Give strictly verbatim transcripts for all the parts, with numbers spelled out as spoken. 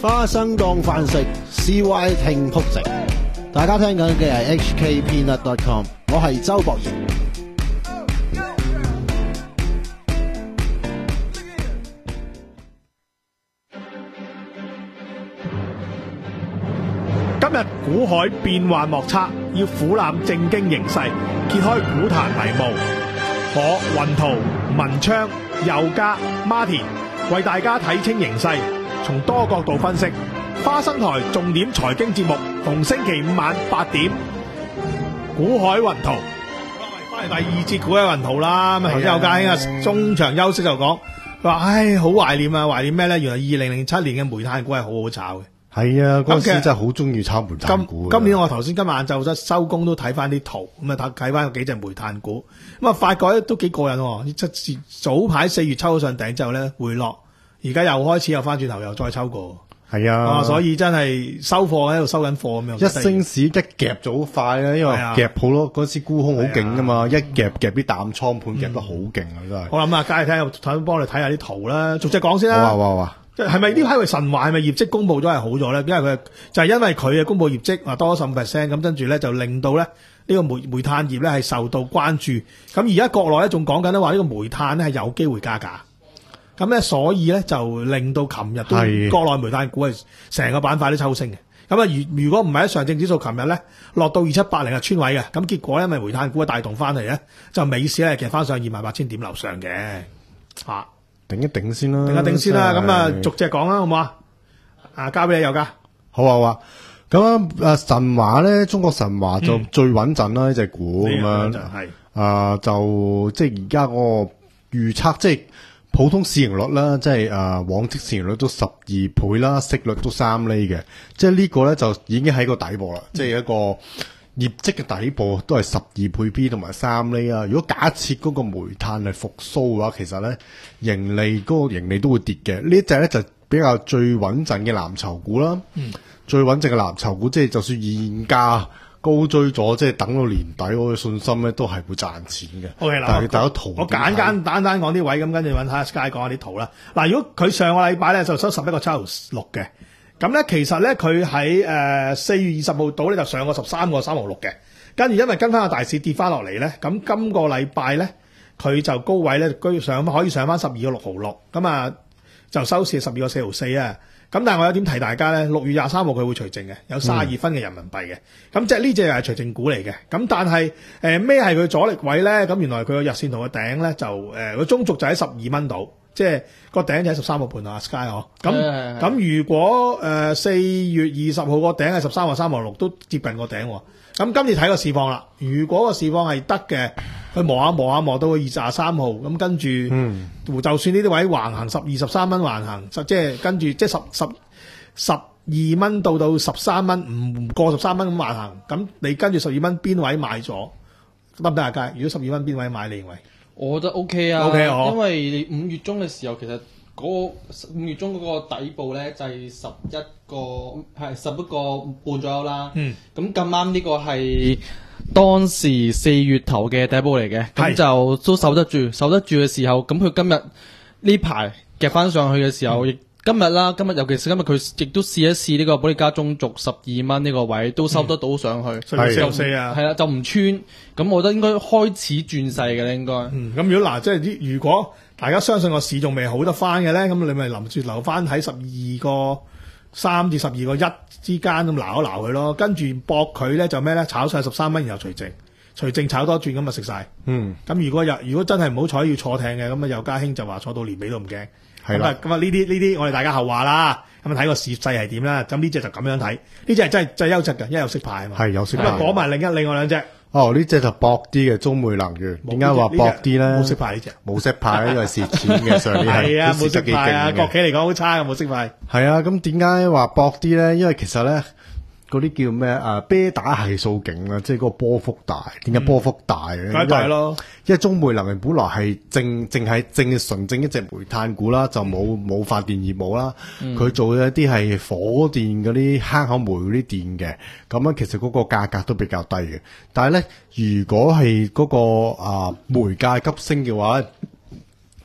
花生當飯食 ，C Y 聽仆直。大家聽緊嘅係 H K Peanut dot com， 我係周博賢。 今日股海變幻莫測，要俯瞰正經形勢，揭開股壇迷霧。我雲圖、文昌、佑嘉、Martin 為大家睇清形勢，從多角度分析。花生台重點財經節目，逢星期五晚八點。股海雲圖，翻嚟第二節股海雲圖啦。咁啊，頭先佑嘉兄啊，中場休息就講，佢話：唉，好懷念啊！懷念咩咧？原來二零零七年嘅煤炭股係好好炒嘅。 係啊，嗰陣時真係好中意炒煤炭股。 今年我頭先今晚晏晝收工都睇翻啲圖，咁啊睇睇翻幾隻煤炭股，咁啊發覺咧都幾過癮喎。即早排四月抽咗上頂之後咧回落，而家又開始又翻轉頭又再抽過。 係啊， 所以真係收貨喺度收緊貨咁樣。 一升市一夾就好快啊，因為夾好咯，嗰時沽空好勁噶嘛，一夾夾啲淡倉盤夾得好勁啊，真係。我諗啊，梗係睇睇幫你睇下啲圖啦，逐隻講先啦。 好啊，好啊。 即係咪呢排佢神話係咪業績公佈咗係好咗咧？因為佢就係因為佢嘅公佈業績啊多咗十五 percent， 咁跟住咧就令到咧呢個煤煤炭業咧係受到關注。咁而家國內咧仲講緊咧話呢個煤炭咧係有機會加價。咁咧所以咧就令到琴日都國內煤炭股係成個板塊都抽升嘅。咁啊如如果唔係喺上證指數琴日咧落到二七八零係穿位嘅，咁結果因為煤炭股嘅帶動翻嚟咧，就美市咧其實翻上二萬八千點樓上嘅嚇。 頂一頂先啦， 頂一頂先啦，咁啊逐隻講啦，好唔好啊？啊，交俾你有噶， 好啊好啊。咁啊神華咧，中國神華就最穩陣啦，呢隻股咁樣，係啊就即係而家個預測，即係普通市盈率啦，即係啊往績市盈率都十二倍啦，息率都三厘嘅，即係呢個咧就已經喺個底部啦，即係一個。業績嘅底部都係十二倍 P 同埋三厘啊！如果假設嗰個煤炭係復甦嘅話，其實咧盈利嗰、嗰個盈利都會跌嘅。呢一隻咧就比較最穩陣嘅藍籌股啦。嗯，最穩陣嘅藍籌股，即係就算現價高追咗，即係等到年底，我嘅信心咧都係會賺錢嘅。O K 啦，但係大家圖我簡簡單單講啲位，咁跟住揾下 Sky 講下啲圖啦。嗱，如果佢上個禮拜咧就收十一個七毫六嘅。咁咧，其實咧佢喺誒四月二十號度咧就上過十三個三毫六嘅，跟住因為跟翻個大市跌翻落嚟咧，咁今個禮拜咧佢就高位咧居上可以上翻十二個六毫六，咁啊就收市十二個四毫四啊。咁但係我有點提大家咧，六月廿三號佢會除淨嘅，有三十二分嘅人民幣嘅。咁、嗯、即係呢隻又係除淨股嚟嘅。咁但係誒咩係佢阻力位咧？咁原來佢個日線圖嘅頂咧就誒個、呃、中軸就喺十二蚊度。即係個頂就喺十三個半啊 Sky 哦，咁咁如果誒四、呃、月二十號個頂係十三個三毫六，都接近個頂喎。咁今次睇個市況啦，如果個市況係得嘅，佢磨下磨下磨到個二十三號，咁跟住，嗯，就算呢啲位橫行十二十三蚊橫行，即係跟住即係十十十二蚊到到十三蚊，唔過十三蚊咁橫行，咁你跟住十二蚊邊位買咗得唔得啊？佳，如果十二蚊邊位買，你認為？ 我覺得 OK 啊 ，OK 哦， 因為五月中嘅時候，其實嗰個五月中嗰個底部咧就係十一個係十一個半左右啦。嗯，咁咁啱呢個係當時四月頭嘅底部嚟嘅，咁就都守得住，守得住嘅時候，咁佢今日呢排夾翻上去嘅時候，亦、嗯、今日啦，今日尤其是今日佢亦都試一試呢個保利加中軸十二蚊呢個位，都收得到上去， 係四四啊， 係啦，就唔穿，咁我覺得應該開始轉勢嘅咧，應該。 嗯，咁如果嗱，即係啲如果大家相信個市仲未好得翻嘅咧，咁你咪臨住留翻喺十二個三至十二個一之間咁撈一撈佢咯，跟住搏佢咧就咩咧，炒上十三蚊，然後除淨，除淨炒多轉咁啊食晒。嗯，咁如果又如果真係唔好彩要坐艇嘅，咁啊尤嘉興就話坐到年尾都唔驚。係啦，咁啊呢啲呢啲我哋大家後話啦，咁啊睇個市勢係點啦。咁呢隻就咁樣睇，呢隻係真係真係優質嘅，因為有息派啊嘛。係有息派。咁啊講埋另一另外兩隻。 哦，呢隻就薄啲嘅中煤能源。點解話薄啲咧？ 冇息派呢隻。冇息派呢，因為蝕錢嘅上年係啊，冇息派啊，國企嚟講好差嘅冇息派。 係啊，咁點解話薄啲咧？因為其實咧。嗰啲叫咩啊？啤打係數勁啦，即係嗰個波幅大。點解波幅大咧？ 梗係大咯。 因為中煤能源本來係正正係正純正一隻煤炭股啦，就冇冇發電業務啦。佢、嗯、做一啲係火電嗰啲坑口煤嗰啲電嘅，咁樣其實嗰個價格都比較低嘅。但係咧，如果係嗰、嗰個啊煤價急升嘅話，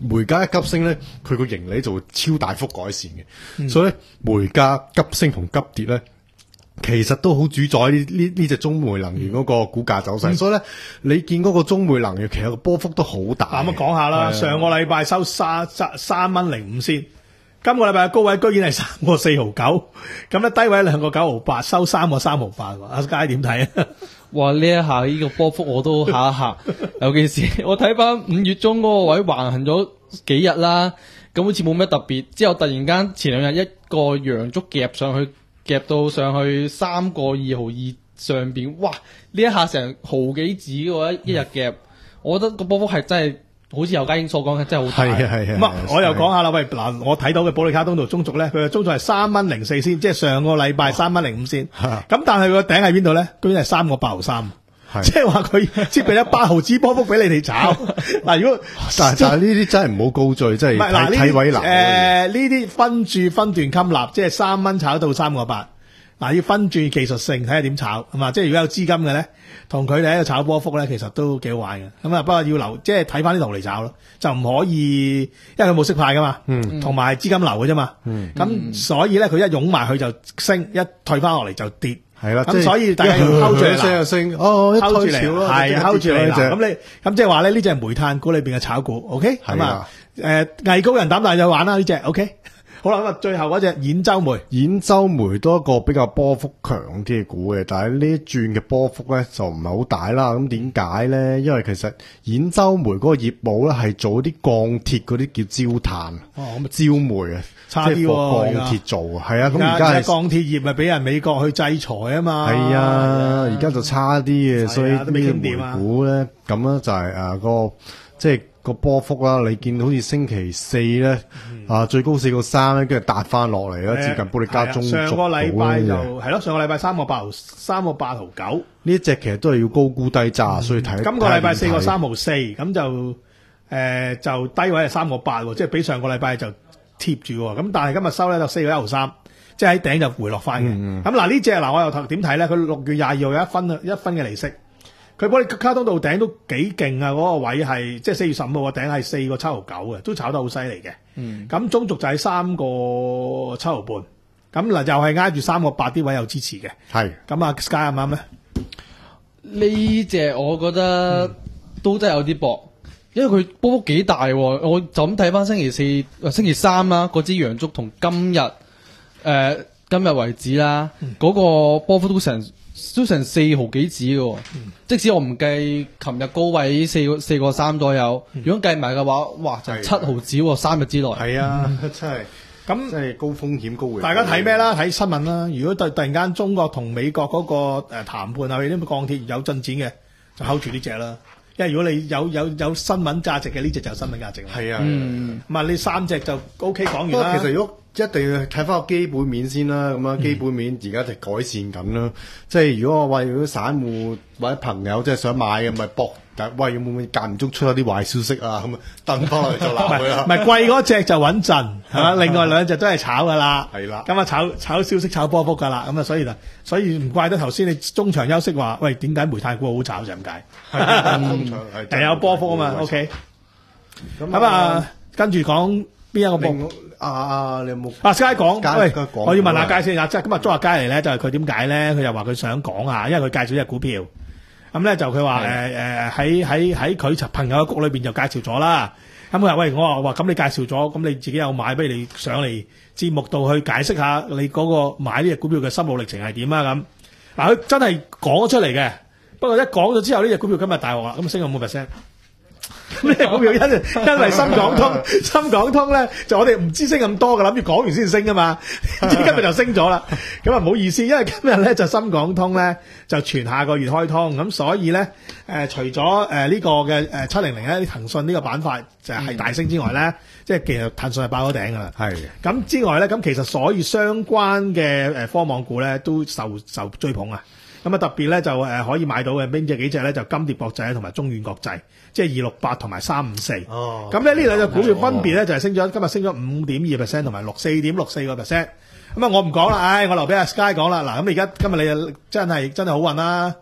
煤價一急升咧，佢個盈利就會超大幅改善嘅。 嗯、 所以咧，煤價急升同急跌咧，其實都好主宰呢呢呢隻中煤能源嗰個股價走勢。嗯、所以咧，你見嗰個中煤能源其實個波幅都好大。 咁啊，講下啦，上個禮拜收三三三蚊零五仙。今個禮拜嘅高位居然係三個四毫九，咁咧低位兩個九毫八，收三個三毫八。阿佳點睇啊？ 哇！呢一下呢個波幅我都嚇一嚇，尤其是我睇翻五月中嗰個位橫行咗幾日啦，咁好似冇咩特別，之後突然間前兩日一個陽燭夾上去，夾到上去三個二毫二上邊，哇！呢一下成毫幾子嘅一日夾，我覺得個波幅係真係。好似尤家英所講嘅，真係好大。 係係係。 咁啊，我又講下啦。喂，嗱，我睇到嘅保利卡通道中軸咧，佢嘅中軸係三蚊零四仙，即係上個禮拜三蚊零五仙。咁但係佢個頂喺邊度咧？居然係三個八毫三。即係話佢設備咗八毫子波幅俾你哋炒。嗱，如果但係但係呢啲真係唔好高追，即係睇睇位難。 誒，呢啲分注分段吸納，即係三蚊炒到三個八。嗱，要分注技術性睇下點炒，係嘛？即係如果有資金嘅咧，同佢哋喺度炒波幅咧，其實都幾好玩嘅。咁啊，不過要留，即係睇翻啲圖嚟炒咯，就唔可以，因為佢冇息派噶嘛，嗯，同埋資金流嘅啫嘛，嗯，咁所以咧佢一湧埋去就升，一退翻落嚟就跌， 係啦， 咁所以大家要睺住嚟， 升就升，哦，一退少咯， 係睺住嚟，咁你咁即係話咧呢隻係煤炭股裏邊嘅炒股 ，OK，咁啊，誒，藝高人膽大就玩啦呢隻 ，OK。好啦，咁啊，最後嗰隻兗州煤， 兗州煤都一個比較波幅強啲嘅股嘅，但係呢一轉嘅波幅咧就唔係好大啦。咁點解咧？因為其實兗州煤嗰個業務咧係做啲鋼鐵嗰啲叫焦炭，哦，咁啊焦煤啊， 差啲喎， 鋼鐵做啊，係啊，咁而家係鋼鐵業咪俾人美國去制裁啊嘛， 係啊，而家就差啲嘅，所以呢啲煤股咧咁咧就係誒個即係。個波幅啦，你見好似星期四咧，嗯、啊最高四個三咧，跟住搭翻落嚟啦，接近保利加中軸上個禮拜就係咯，上個禮拜三個八毫三個八毫九， 呢一隻其實都係要高估低揸，嗯、所以睇。 今個禮拜四個三毫四，咁就誒、呃、就低位係三個八，即係比上個禮拜就貼住喎。咁但係今日收咧就四個一毫三，即係喺頂就回落翻嘅。咁嗱呢隻嗱我又點睇咧？佢六月廿二號有一分一分嘅利息。佢保利卡通道頂都幾勁啊！嗰、那個位係即係四月十五號個頂係四個七毫九嘅，都炒得好犀利嘅。咁、嗯、中軸就係三個七毫半，咁嗱又係挨住三個八啲位有支持嘅。係咁啊 ，Sky 啱唔啱咧？ 呢隻我覺得都真係有啲薄，因為佢波幅幾大喎。我就咁睇翻星期四、星期三啦，嗰支陽燭同今日誒、呃、今日為止啦，嗰、嗯、個波幅都成。都成四毫幾子嘅，嗯、即使我唔計琴日高位四個四個三左右，嗯、如果計埋嘅話，哇就係七毫子喎，三日之內。係啊，嗯、真係咁，即係高風險高回報。 大家睇咩啦？睇新聞啦。如果突突然間中國同美國嗰個誒談判啊，啲鋼鐵有進展嘅，就睺住呢隻啦。因為如果你有有有新聞價值嘅呢隻就有新聞價值。係啊，咁啊呢三隻就 O K 講完啦。 其實如果一定要睇翻個基本面先啦，咁啊基本面而家就改善緊啦。嗯、即係如果我話如果散戶或者朋友即係想買嘅，咪搏。但喂，會唔會間唔中出咗啲壞消息啊？咁啊，掟翻落嚟就鬧佢啦。 唔係貴嗰隻就穩陣，係嘛？另外兩隻都係炒噶啦。 係啦。 咁啊，炒炒消息、炒波幅噶啦。咁啊，所以就所以唔怪得頭先你中場休息話，喂，點解煤炭股好炒就咁解？中場係有波幅啊嘛。O K。咁啊，跟住講邊一個波？ 啊啊，你有冇？ 啊，佳講，喂，我要問下佳先啊。即係今日捉阿佳嚟咧，就係佢點解咧？佢又話佢想講啊，因為佢介紹隻股票。咁咧就佢話誒誒喺喺喺佢朋友嘅局裏邊就介紹咗啦。咁佢話喂，我話話咁你介紹咗，咁你自己有買，不如你上嚟節目度去解釋下你嗰個買呢隻股票嘅心路歷程係點啊？咁嗱，佢真係講咗出嚟嘅。不過一講咗之後，呢隻股票今日大鑊啦，咁升咗五 percent。呢隻股票因因為深港通，深港通咧就我哋唔知升咁多嘅，諗住講完先升噶嘛，今日就升咗啦。咁啊唔好意思，因為今日咧就深港通咧就全下個月開通，咁所以咧誒、呃、除咗誒呢個嘅誒七零零咧，騰訊呢個板塊就係大升之外咧，嗯、即係其實騰訊係爆咗頂噶啦。係咁的之外咧，咁其實所以相關嘅誒科網股咧都受受追捧啊。咁啊特別咧就誒可以買到嘅邊隻幾隻咧就金蝶國際同埋中遠國際，即係二六八同埋三五四。哦，咁咧呢兩隻股票分別咧就係升咗，今日升咗五點二 percent 同埋六四點六四個 percent。咁啊我唔講啦，唉我留俾阿 Sky 講啦。嗱咁而家今日你真係真係好運啦，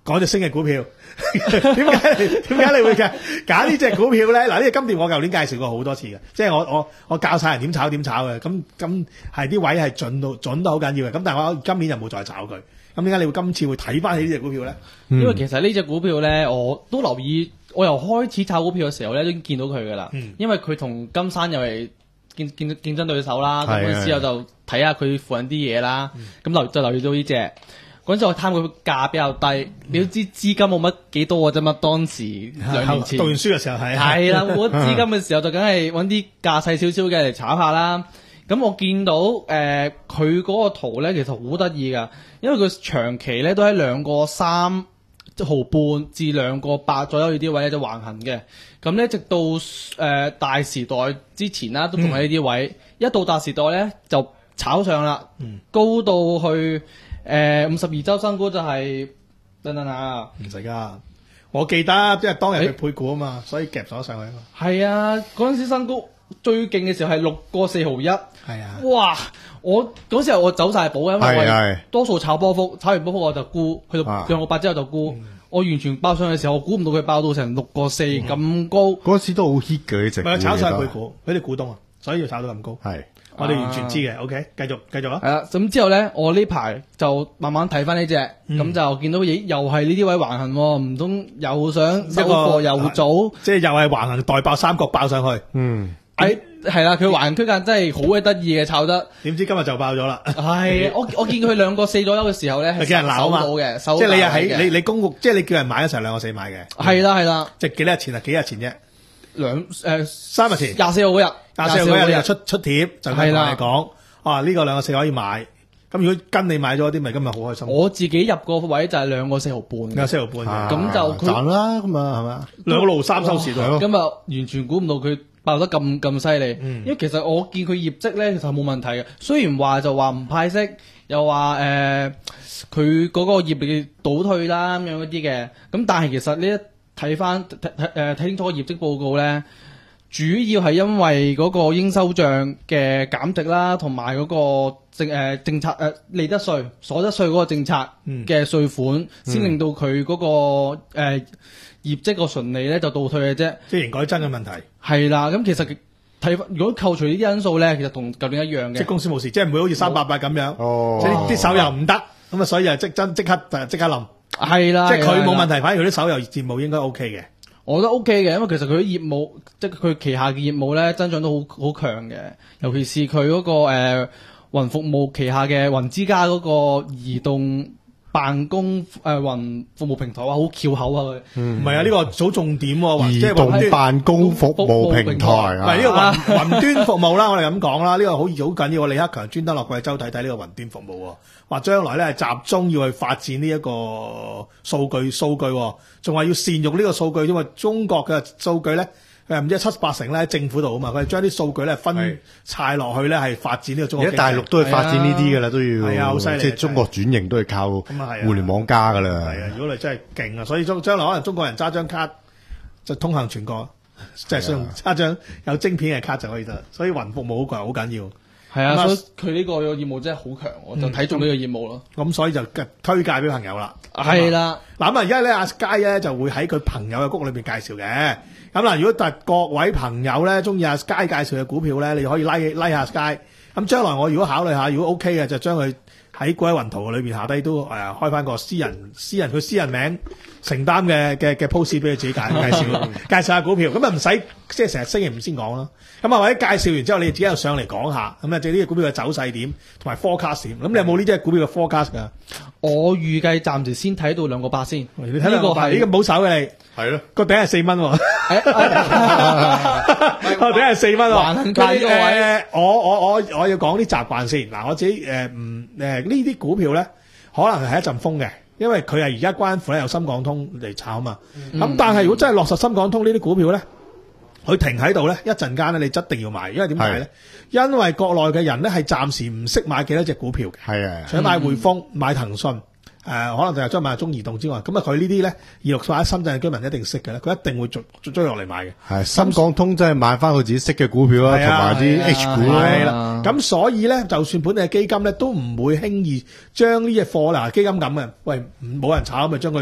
講隻升嘅股票，點解你點解你會嘅揀呢隻股票咧？嗱，呢隻金蝶我舊年介紹過好多次嘅，即係我我我教晒人點炒點炒嘅，咁咁係啲位係準到準得好緊要嘅，咁但係我今年就冇再炒佢。咁點解你會今次會睇翻起呢隻股票咧？ 因為其實呢隻股票咧，我都留意，我由開始炒股票嘅時候咧，都已經見到佢噶啦。嗯、因為佢同金山又係競競競爭對手啦，咁嗰時候就睇下佢附近啲嘢啦。咁留就留意到呢隻，嗰陣時我貪佢價比較低，嗯、你都知資金冇乜幾多嘅啫嘛。當時兩年前讀完書嘅時候係係啦，冇資金嘅時候就梗係揾啲價細少少嘅嚟炒下啦。咁我見到誒佢嗰個圖咧，其實好得意噶，因為佢長期咧都喺兩個三毫半至兩個八左右呢啲位咧就橫行嘅。咁咧直到誒、呃、大時代之前啦，都仲喺呢啲位。嗯、一到大時代咧就炒上啦，嗯、高到去誒五十二周新高就係、是、等等啊， 唔使噶，我記得即係當日佢配股啊嘛，欸、所以夾咗上去啊嘛。係啊，嗰陣時新高。最勁嘅時候係六個四毫一， 係啊！ 哇！我嗰時候我走晒寶，因為我多數炒波幅，炒完波幅我就沽，去到兩個八之後就沽。嗯、我完全爆上嘅時候，我估唔到佢爆到成六個四咁高。 嗰時都好 hit 嘅呢隻。 咪炒晒配股，佢哋股東啊，所以要炒到咁高。 係， 我哋完全知嘅。OK，繼續繼續啊！ 係啦，咁之後咧，我呢排就慢慢睇翻呢隻，咁、嗯、就見到咦，又係呢啲位橫行，唔通又想收貨又早， 即係又係橫行代爆三角爆上去。嗯。 誒，係啦，佢橫行區間真係好鬼得意嘅，炒得。 點知今日就爆咗啦？ 係，我我見佢兩個四左右嘅時候咧， 係叫人鬧嘛， 嘅， 即係你又喺你你公屋，即係你叫人買嘅時候兩個四買嘅。 係啦係啦， 即係幾多日前啊？幾日前啫？ 兩誒三日前， 廿四號嗰日， 廿四號嗰日你又出出貼，就同你講，啊呢個兩個四可以買。咁如果跟你買咗啲，咪今日好開心。 我自己入個位就係兩個四毫半， 兩個四毫半嘅， 咁就賺啦咁啊，係嘛？ 兩個六三收市到， 今日完全估唔到佢爆得咁咁犀利，嗯、因為其實我見佢業績咧，其實冇問題嘅。雖然話就話唔派息，又話誒佢嗰個業力倒退啦咁樣嗰啲嘅，咁但係其實呢一睇翻睇睇誒睇清楚個業績報告咧，主要係因為嗰個應收賬嘅減值啦，同埋嗰個政誒、呃、政策誒、呃、利得稅、所得稅嗰個政策嘅稅款，先、嗯、令到佢嗰、那個誒。呃業績個純利咧就倒退嘅啫， 即係營改增嘅問題。 係啦，咁其實睇翻，如果扣除呢啲因素咧，其實同舊年一樣嘅。 即係公司冇事，即係唔會好似三八八咁樣，哦、即係啲手又唔得，咁啊所以就即真即刻即刻冧。 係啦， 即係佢冇問題，反而佢啲手遊業務應該 O K 嘅。 我覺得 O K 嘅，因為其實佢啲業務，即係佢旗下嘅業務咧，增長都好好強嘅，尤其是佢嗰、嗰個誒、呃、雲服務旗下嘅雲之家嗰個移動辦公誒雲服務平台，哇，好翹口啊佢， 唔係啊，呢個好重點喎， 移動辦公服務平台啊， 唔係呢個雲雲端服務啦，我哋咁講啦，呢個好好緊要。李克強專登落貴州睇睇呢個雲端服務，話將來咧係集中要去發展呢一個數據數據，仲話要善用呢個數據，因為中國嘅數據咧。誒唔知七八成咧喺政府度啊嘛，佢係將啲數據咧分拆落去咧係發展呢個中國。而家大陸都係發展呢啲㗎啦，都要係啊，好犀利！即係中國轉型都係靠互聯網加㗎啦。係啊，如果你真係勁啊，所以將將來可能中國人揸張卡就通行全國，即係想揸張有晶片嘅卡就可以得。所以雲服務好貴，好緊要。係啊，所以佢呢個業務真係好強，我就睇中呢個業務咯。咁所以就推介俾朋友啦。係啦，嗱咁啊，而家咧阿佳咧就會喺佢朋友嘅谷裏邊介紹嘅。咁嗱，如果特各位朋友咧中意阿佳介紹嘅股票咧，你可以拉拉下佳。咁將來我如果考慮下，如果 OK 嘅，就將佢喺貴雲圖裏邊下低都誒開翻個私人私人佢私人名承擔嘅嘅嘅 post 俾佢自己介介紹介紹下股票。咁啊唔使即係成日星期五先講咯。咁啊或者介紹完之後，你自己又上嚟講下。咁啊，即係呢隻股票嘅走勢點同埋 forecast 點。咁你有冇呢隻股票嘅 forecast 㗎？我預計暫時先睇到兩個八先。你睇呢個係呢個保守嘅你。係咯，個頂係四蚊，個頂係四蚊。嗱，誒，我我我我要講啲習慣先。嗱，我自己誒唔誒呢啲股票咧，可能係一陣風嘅，因為佢係而家關乎咧有深港通嚟炒嘛。咁、嗯、但係如果真係落實深港通呢啲股票咧，佢停喺度咧，一陣間咧你一定要買，因為點解咧？因為國內嘅人咧係暫時唔識買幾多隻股票嘅，係啊，除咗買匯豐、買騰訊。誒、呃、可能就係將買中移動之外，咁啊佢呢啲咧二六八深圳嘅居民一定識嘅咧，佢一定會追追落嚟買嘅。係深港通真係買翻佢自己識嘅股票啦，同埋啲 H 股啦。係啦，咁所以咧，就算本地嘅基金咧，都唔會輕易將呢隻貨嗱基金咁嘅，喂冇人炒咪將佢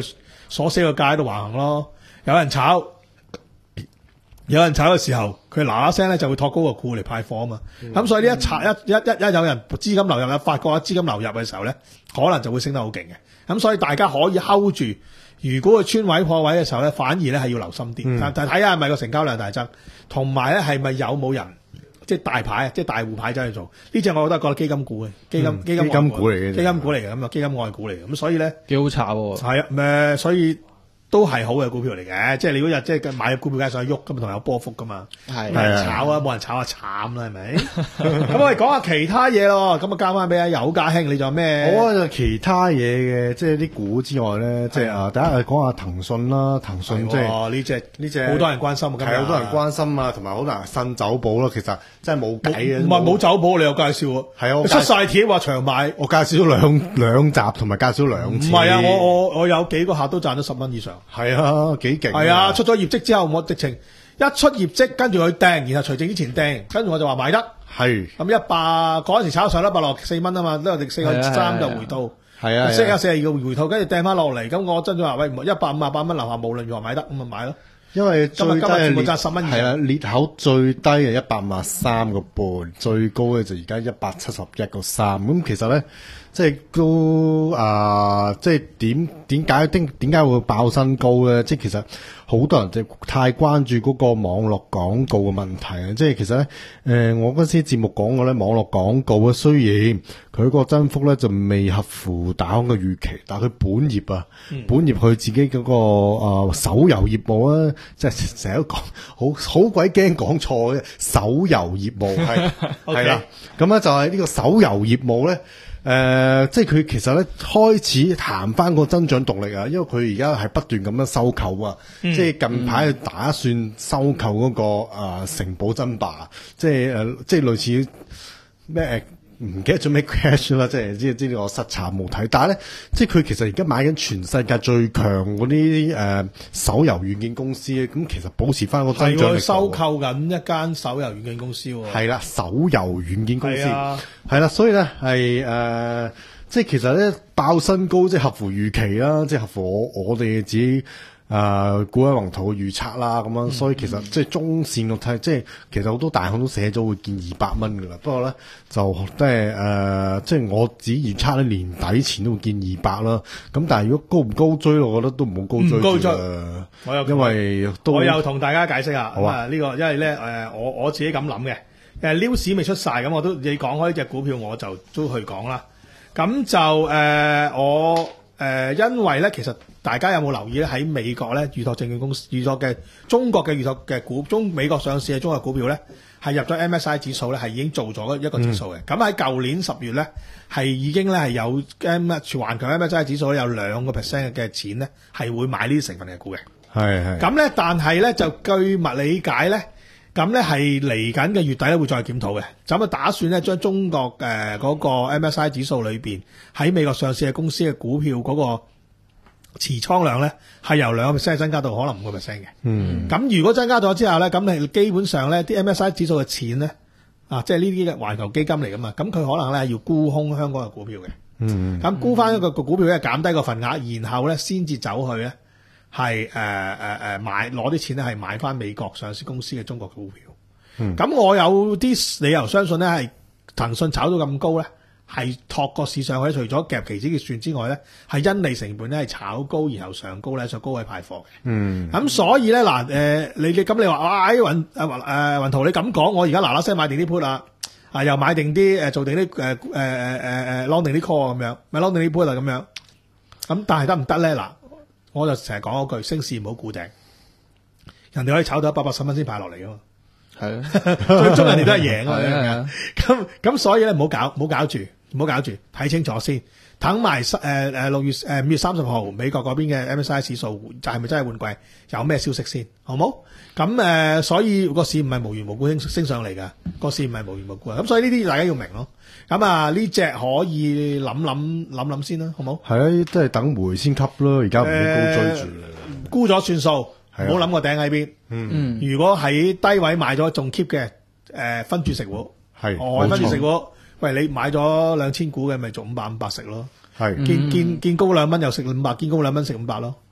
鎖死個價喺度橫行咯。有人炒，有人炒嘅時候，佢嗱嗱聲咧就會托高個股嚟派貨啊嘛。咁、嗯、所以呢一拆一一一一有人資金流入，有發覺資金流入嘅時候咧，可能就會升得好勁嘅。咁所以大家可以 hold 住。如果佢穿位破位嘅時候咧，反而咧係要留心啲，嗯、但但睇下係咪個成交量大增，同埋咧係咪有冇人即係大牌，即係大戶牌走去做呢隻，我覺得係覺得基金股嘅基金、嗯、基金基金股嚟嘅， 基金股嚟嘅咁啊，基金外股嚟嘅咁，所以咧幾好炒喎。 係啊，誒，所以都係好嘅股票嚟嘅，即係你嗰日即係買股票梗係上去喐，咁同埋有波幅噶嘛，係冇人炒啊，冇人炒啊，慘啦係咪？咁我哋講下其他嘢咯，咁啊交翻俾阿友家兄，你仲有咩？ 好啊，其他嘢嘅，即係啲股之外咧，即係啊，第一係講下騰訊啦，騰訊即係呢隻呢隻好多人關心啊， 係好多人關心啊，同埋好多人新走寶咯，其實真係冇計嘅。 唔係冇走寶，你又介紹啊？ 係啊， 出晒帖話長買， 我介紹咗兩兩集，同埋介紹兩次。 唔係啊，我我我有幾個客都賺咗十蚊以上。 係啊。幾勁係啊！出咗業績之後，我直情一出業績，跟住佢掟，然後除淨之前掟，跟住我就話買得。係咁一百嗰陣時炒上一百六十四蚊啊嘛，呢個四個三就回吐。係啊，四啊四十二個回吐，跟住掟翻落嚟。咁我真係話喂，一百五十八蚊樓下，無論如何買得，咁咪買咯。因為今日今日全部賺十蚊。係啊，裂口最低係一百五十三個半，最高嘅就而家一百七十一個三。咁其實咧。即係都啊、呃！即係點點解點點解會爆新高咧？即係其實好多人就太關注嗰個網絡廣告嘅問題啊！即係其實咧，誒、呃、我嗰時節目講過咧，網絡廣告咧雖然佢個增幅咧就未合乎大行嘅預期，但係佢本業啊，嗯、本業佢自己嗰、嗰個啊、呃、手遊業務咧，即係成日都講好好鬼驚講錯嘅手遊業務係係啦，咁咧就係呢個手遊業務咧。誒、呃，即係佢其實咧開始行翻個增長動力啊，因為佢而家係不斷咁樣收購啊，嗯、即係近排打算收購嗰、那個誒、呃、城堡爭霸，即係誒、呃，即係類似咩誒，唔記得咗咩 crash 啦，即係即係即係我失察冇睇，但係咧，即係佢其實而家買緊全世界最強嗰啲誒手遊軟件公司咧，咁其實保持翻個增長力。係收購緊一間手遊軟件公司喎。係啦，手遊軟件公司係啦，所以咧係誒，即係其實咧爆新高，即係合乎預期啦，即係合乎我我哋自己。誒，股海宏圖嘅預測啦，咁樣，所以其實即係中線度睇，即係其實好多大行都寫咗會見二百蚊噶啦。不過咧就即係誒，即係我自己預測咧年底前都會見二百啦。咁但係如果高唔高追，我覺得都唔好高追。唔高追，我有因為都我又同大家解釋下，好啊，呢、這個因為咧誒，我我自己咁諗嘅，誒 news 未出晒，咁我都你講開呢隻股票，我就都去講啦。咁就誒、呃、我誒、呃，因為咧其實。大家有冇留意咧？喺美國咧，預託證券公司、預託嘅中國嘅預託嘅股，中美國上市嘅中國股票咧，係入咗 M S I 指數咧，係已經做咗一個指數嘅。咁喺舊年十月咧，係已經咧係有 M 環球 M S I 指數咧有兩個 percent 嘅錢咧，係會買呢啲成分嘅股嘅。係係。咁咧，但係咧就據物理解咧，咁咧係嚟緊嘅月底咧會再檢討嘅。咁啊打算咧將中國誒嗰、呃那個 M S I 指數裏邊喺美國上市嘅公司嘅股票嗰、那個。持倉量咧係由兩個 percent 增加到可能五個 percent 嘅。嗯，咁如果增加咗之後咧，咁你基本上咧啲 M S I 指數嘅錢咧，啊，即係呢啲嘅環球基金嚟噶嘛，咁佢可能咧要沽空香港嘅股票嘅。嗯，咁沽翻一個個股票咧減低個份額，然後咧先至走去咧係誒誒誒買攞啲錢咧係買翻美國上市公司嘅中國股票。嗯，咁我有啲理由相信咧係騰訊炒到咁高咧。係托個市上去，除咗夾期指結算之外咧，係因利成本咧係炒高，然後上高咧，上高位派貨嘅。嗯，咁所以咧嗱，誒、呃，你嘅咁你話哇，喺雲誒雲誒雲圖你咁講，我而家嗱嗱聲買定啲 put 啦，啊又買定啲誒做定啲誒誒誒誒誒 long 定啲 call 咁樣，咪 long 定啲 put 啊咁樣。咁但係得唔得咧？嗱，我就成日講嗰句，升市唔好估頂，人哋可以炒到一百八十蚊先派落嚟噶嘛。係啊，最終人哋都係贏啊！咁咁所以咧，唔好搞，唔好搞住，唔好搞住，睇清楚先，等埋誒誒六月誒五月三十號美國嗰邊嘅 M S I 指數就係咪真係換季，有咩消息先，好冇？咁誒、呃，所以個市唔係無緣無故升升上嚟噶，個市唔係無緣無故啊！咁所以呢啲大家要明咯。咁啊，呢隻可以諗諗諗諗先啦，好冇？係啊，即係等回先吸咯，而家唔好高追住，沽咗算數。唔好諗個頂喺邊，嗯，如果喺低位買咗仲 keep 嘅，誒、呃、分住食喎，係，哦分住食喎，喂你買咗兩千股嘅咪做五百五百食咯，係，見見見高兩蚊又食五百，見高兩蚊食五百咯，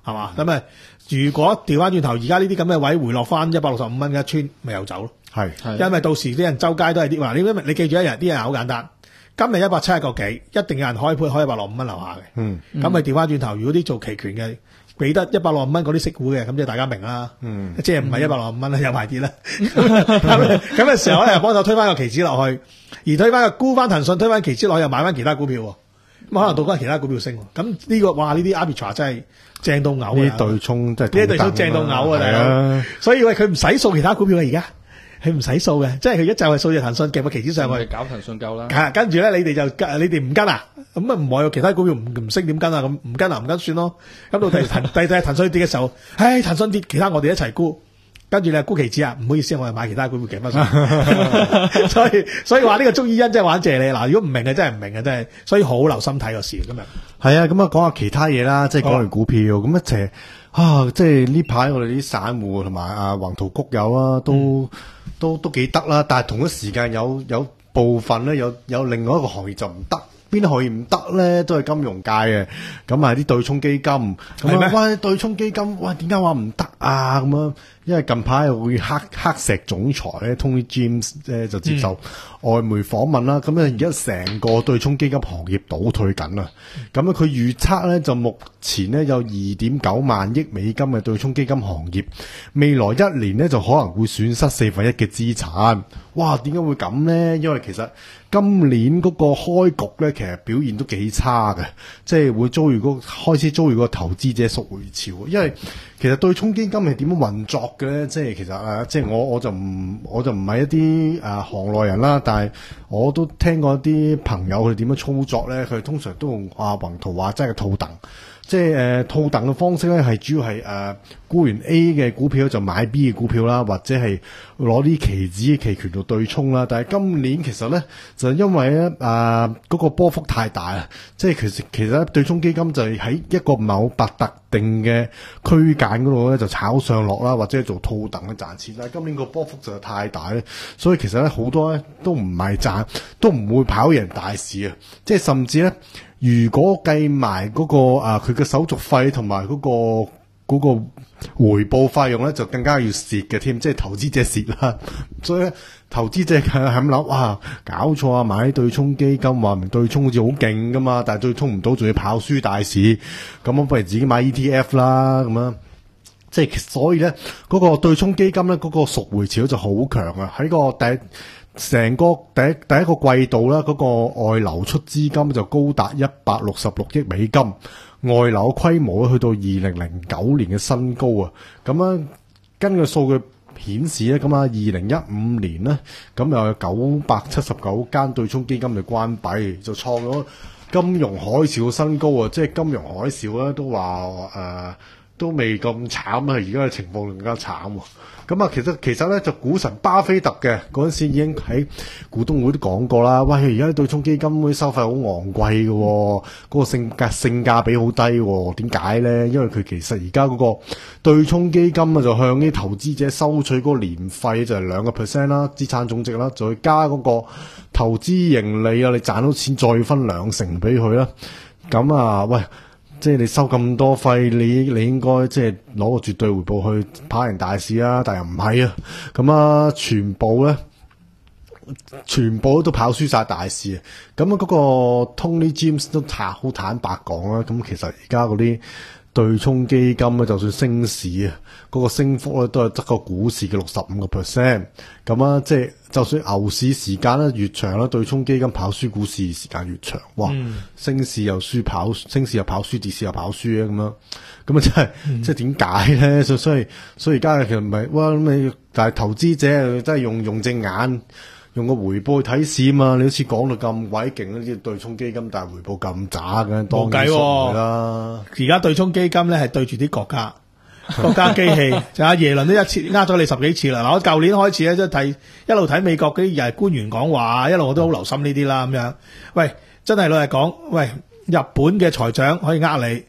係嘛？咁啊，如果調翻轉頭，而家呢啲咁嘅位回落翻一百六十五蚊嘅一村，咪又走咯。 係， 因為到時啲人周街都係啲話，你因為你記住一日啲人好簡單，今日一百七十個幾，一定有人開盤開一百六十五蚊樓下嘅。嗯，咁咪調翻轉頭，如果啲做期權嘅俾得一百六十五蚊嗰啲息股嘅，咁即係大家明啦。嗯，即係唔係一百六十五蚊啦，有埋啲啦。咁嘅時候咧，又幫手推翻個期指落去，而推翻個沽翻騰訊，推翻期指落去，又買翻其他股票。咁可能到嗰其他股票升。咁呢、這個哇，呢啲 arbitrage 真係正到嘔啊！ 呢啲對沖真係呢啲對沖正到嘔啊！大佬，所以喂佢唔使掃其他股票啊，而家。佢唔使掃嘅，即係佢一就係掃住騰訊夾個期指上去， 搞騰訊夠啦。 係跟住咧，你哋就你哋唔跟啊？咁啊唔係有其他股票唔唔升點跟啊？咁唔跟啊唔跟算咯。咁到第騰第第騰訊跌嘅時候，唉騰訊跌，其他我哋一齊沽，跟住你沽期指啊？唔好意思，我係買其他股票夾翻上。所以所以話呢個鍾意欣真係玩謝你嗱，如果唔明嘅真係唔明嘅真係，所以好留心睇個市今日。 係啊，咁啊講下其他嘢啦，即係講完股票咁一齊啊，即係呢排我哋啲散戶同埋啊宏圖谷友啊都。嗯都都幾得啦，但係同一時間有有部分咧，有有另外一個行業就唔得，邊啲行業唔得咧？都係金融界嘅，咁啊啲對沖基金，咁啊喂對沖基金，喂點解話唔得啊？咁樣，因為近排會黑黑石總裁咧 Tony James 咧就接受外媒訪問啦，咁啊而家成個對沖基金行業倒退緊啊，咁啊佢預測咧就目前咧有二點九萬億美金嘅對沖基金行業，未來一年咧就可能會損失四分一嘅資產。哇，點解會咁咧？因為其實今年嗰個開局咧，其實表現都幾差嘅，即係會遭遇嗰開始遭遇個投資者贖回潮。因為其實對沖基金係點樣運作嘅咧？即係其實誒，即係我我就唔我就唔係一啲誒、呃、行內人啦，但係我都聽過一啲朋友佢點樣操作咧，佢通常都用阿宏圖話齋嘅套戥。即係誒套戥嘅方式咧，係主要係誒沽完 A 嘅股票就買 B 嘅股票啦，或者係攞啲期指期權度對沖啦。但係今年其實咧就因為咧誒嗰個波幅太大啊，即係其實其實咧對沖基金就係喺一個某特特定嘅區間嗰度咧就炒上落啦，或者做套戥嘅賺錢。但係今年個波幅就太大咧，所以其實咧好多咧都唔係賺，都唔會跑贏大市啊！即係甚至咧。如果計埋嗰個啊佢嘅手續費同埋嗰個嗰個回報費用咧，就更加要蝕嘅添，即係投資者蝕啦。所以咧，投資者係咁諗，哇，搞錯啊！買啲對沖基金，話明對沖好似好勁噶嘛，但係對沖唔到，仲要跑輸大市，咁我不如自己買 E T F 啦，咁樣。即係所以咧，嗰個對沖基金咧，嗰個贖回潮就好強啊！喺個第一成個第一第一個季度啦，嗰個外流出資金就高達一百六十六億美金，外流規模去到二零零九年嘅新高啊！咁樣根據數據顯示咧，咁啊二零一五年咧，咁又有九百七十九間對沖基金就關閉，就創咗金融海嘯嘅新高啊！即係金融海嘯咧，都話誒。呃都未咁慘啊！而家嘅情況更加慘喎。咁啊，其實其實咧就股神巴菲特嘅嗰陣時已經喺股東會都講過啦。喂，而家啲對沖基金啲收費好昂貴嘅，嗰個性價性價比好低。點解咧？因為佢其實而家嗰個對沖基金啊，就向啲投資者收取嗰個年費就係兩個 percent 啦，資產總值啦，再加嗰個投資盈利啊，你賺到錢再分兩成俾佢啦。咁啊，喂！即係你收咁多費，你你應該即係攞個絕對回報去跑贏大市啊！但又唔係啊，咁啊全部咧，全部都跑輸晒大市啊！咁啊嗰個 Tony James 都坦好坦白講啦，咁其實而家嗰啲對沖基金咧，就算升市啊，嗰、嗰個升幅咧都係得個股市嘅六十五個 percent。咁啊，即係就算牛市時間咧越長咧，對沖基金跑輸股市時間越長。哇！嗯、升市又輸跑，升市又跑輸，跌市又跑輸啊！咁樣，咁啊真係，嗯、即係點解咧？所所以所以而家其實唔係哇咁你，但係投資者真係用用隻眼。用個回報去睇市嘛？你好似講到咁鬼勁呢啲對沖基金，但係回報咁渣嘅，當然錯啦。 而家對沖基金咧係對住啲國家國家機器，就阿耶倫都一次呃咗你十幾次啦。嗱，我舊年開始咧，即係睇一路睇美國嗰啲又係官員講話，一路我都好留心呢啲啦。咁樣，喂，真係老實講，喂，日本嘅財長可以呃你。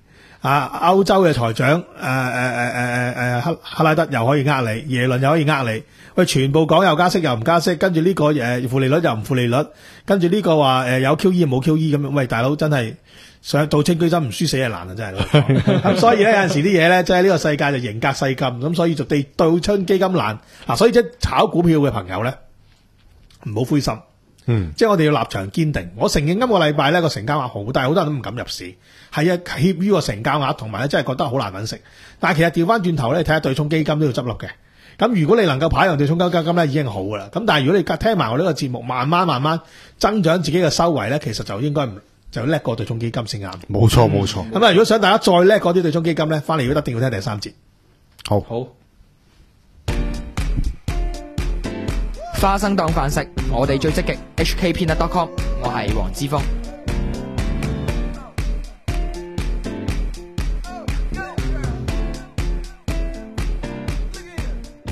啊，歐洲嘅財長誒誒誒誒誒誒克克拉德又可以呃你，耶倫又可以呃你，喂，全部講又加息又唔加息，跟住呢個誒負利率又唔負利率，跟住呢個話誒有 Q E 冇 Q E 咁樣，喂，大佬真係想倒清基金唔輸死係難啊，真係。咁所以咧有陣時啲嘢咧，即係呢個世界就形格世禁，咁所以就地倒清基金難嗱，所以即係炒股票嘅朋友咧，唔好灰心。 嗯， 即係我哋要立場堅定。我承認今個禮拜咧個成交額好大，好多人都唔敢入市，係啊，怯於個成交額，同埋咧真係覺得好難揾食。但係其實調翻轉頭咧，睇下對沖基金都要執笠嘅。咁如果你能夠排用對沖基金咧，已經好噶啦。咁但係如果你聽埋我呢個節目，慢慢慢慢增長自己嘅收圍咧，其實就應該唔就叻過對沖基金先啱。 冇錯冇錯。 咁啊，如果想大家再叻嗰啲對沖基金咧，翻嚟如果一定要聽第三節。 好。 好。 花生當飯食，我哋最積極。H K Peanut dot com， 我係黃之鋒。